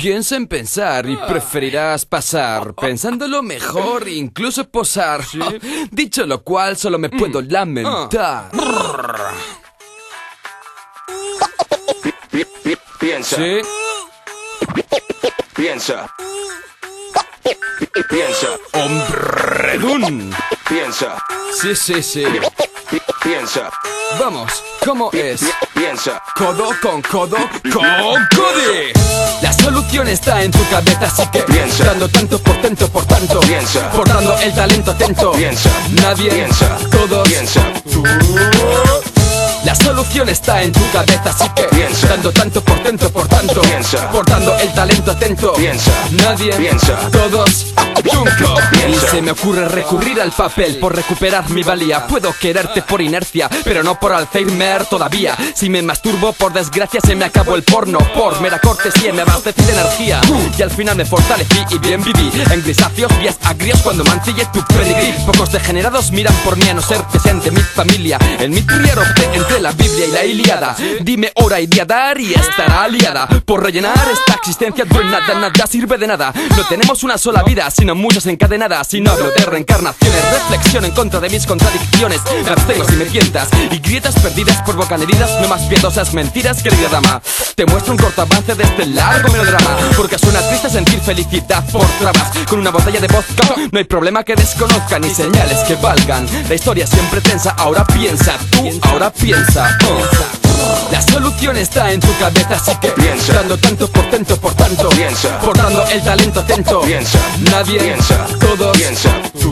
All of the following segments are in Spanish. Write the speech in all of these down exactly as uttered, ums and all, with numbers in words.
Piensa en pensar y preferirás pasar, pensándolo mejor, incluso posar. ¿Sí? Dicho lo cual, solo me puedo lamentar. Piensa. ¿Sí? Piensa. Piensa. ¡Hombredún! Piensa. Sí, sí, sí. Piensa. Vamos, ¿cómo es? Piensa. Codo con codo con Cody. La solución está en tu cabeza, así que Piensa. dando tanto por tanto por tanto, Piensa. portando el talento atento. Piensa. Nadie, Piensa. todos. Piensa. La solución está en tu cabeza, así que Piensa. dando tanto por tanto por tanto, Piensa. portando el talento atento. Piensa. Nadie, Piensa. todos. Nunca. Piensa. Y se me ocurre recurrir al papel por recuperar mi valía. Puedo quererte por inercia, pero no por Alzheimer todavía. Si me masturbo, por desgracia, se me acabó el porno. Por mera cortesía me abastecí de energía. Y al final me fortalecí y bien viví en grisáceos días agrios cuando mancillé tu pedigrí. Pocos degenerados miran por mí a no ser que sean de mi familia. En mi trier opté entre la Biblia y la Ilíada. Dime hora y día dar y estará aliada. Por rellenar esta existencia de nada, nada sirve de nada. No tenemos una sola vida, sino muchas encadenadas. Y no hablo de reencarnaciones, reflexión en contra de mis contradicciones. Me abstengo si me tientas. Y grietas perdidas provocan heridas, no más piadosas mentiras, querida dama. Te muestro un corto avance de este largo melodrama, porque suena triste sentir felicidad por trabas. Con una botella de vodka no hay problema que desconozcan, ni señales que valgan. La historia siempre tensa, ahora piensa, tú ahora piensa, piensa. La solución está en tu cabeza, así que Piensa. dando tanto por tanto por tanto, Piensa. portando el talento atento. Piensa. Nadie, Piensa. todos. Piensa.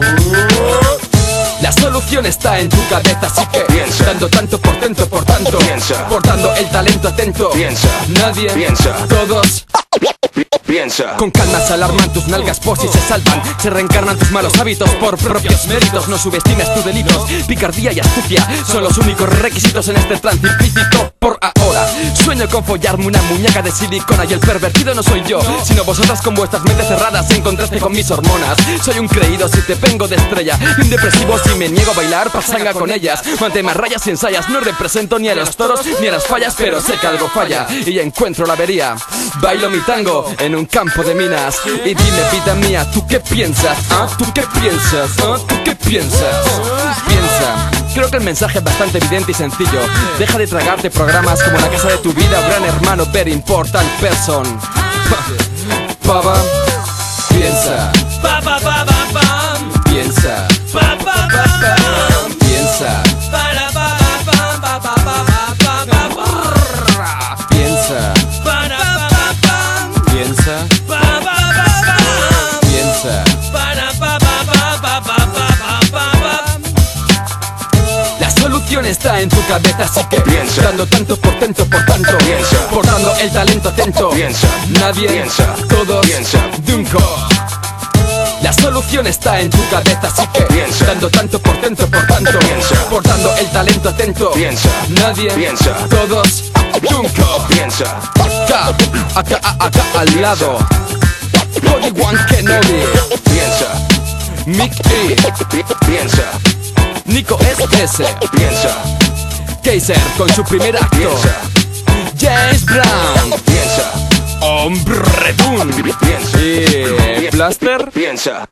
La solución está en tu cabeza, así que Piensa. dando tanto por tanto por tanto, Piensa. portando el talento atento. Piensa. Nadie, Piensa. todos. Piensa. Con calma se alarman tus nalgas por si se salvan. Se reencarnan tus malos hábitos por propios méritos. No subestimes tus delitos. Picardía y astucia son los únicos requisitos en este trance implícito. Por ahora sueño con follarme una muñeca de silicona. Y el pervertido no soy yo, sino vosotras con vuestras mentes cerradas en contraste con mis hormonas. Soy un creído si te vengo de estrella, y un depresivo si me niego a bailar pasanga con ellas. Mantén más rayas y ensayas. No represento ni a los toros ni a las fallas, pero sé que algo falla y ya encuentro la avería. Bailo mi tango en un campo de minas. Y dime, vida mía, ¿tú qué piensas? ¿Ah? ¿Tú qué piensas? ¿Ah? ¿Tú qué piensas? Piensa. Creo que el mensaje es bastante evidente y sencillo. Deja de tragarte programas como La Casa de tu Vida, Gran Hermano, Very Important Person. Pava, piensa. Pa pa pa pa pam, Piensa. pa pa pa pam, Piensa. para pa pa pa pa pa pa pa pa, Piensa. para pa pa pam, Piensa. pa pa pa pam, Piensa. para pa pa pa pa pa pa pa pa. La solución está en tu cabeza, así que Piensa. dando tanto por tanto por tanto, Piensa. portando el talento atento. Piensa. Nadie, Piensa. todos. Piensa. Dunco. La solución está en tu cabeza, así que Piensa. dando tanto por tanto por tanto, Piensa. portando el talento atento. Piensa. Nadie, Piensa. todos. Dunco. Piensa. Acá, acá, acá al lado. Obi-Wan Kenobi, Piensa. Mick E, Piensa. Nico S S, Piensa. Kaiser con su primer acto. Piensa. James Brown, Piensa. Hombredún Piensa. y Blaster. Piensa.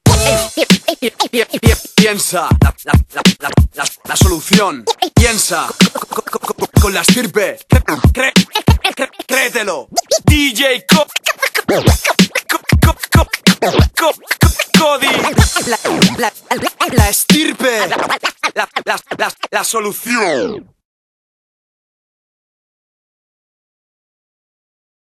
Piensa la, la, la, la, la, la solución. Piensa co- co- co- con la estirpe. Cre- cre- Créetelo. D J Co- Co- Co- Co- Co- Co- Cody. La, la, la, la estirpe. La, la, la, la solución.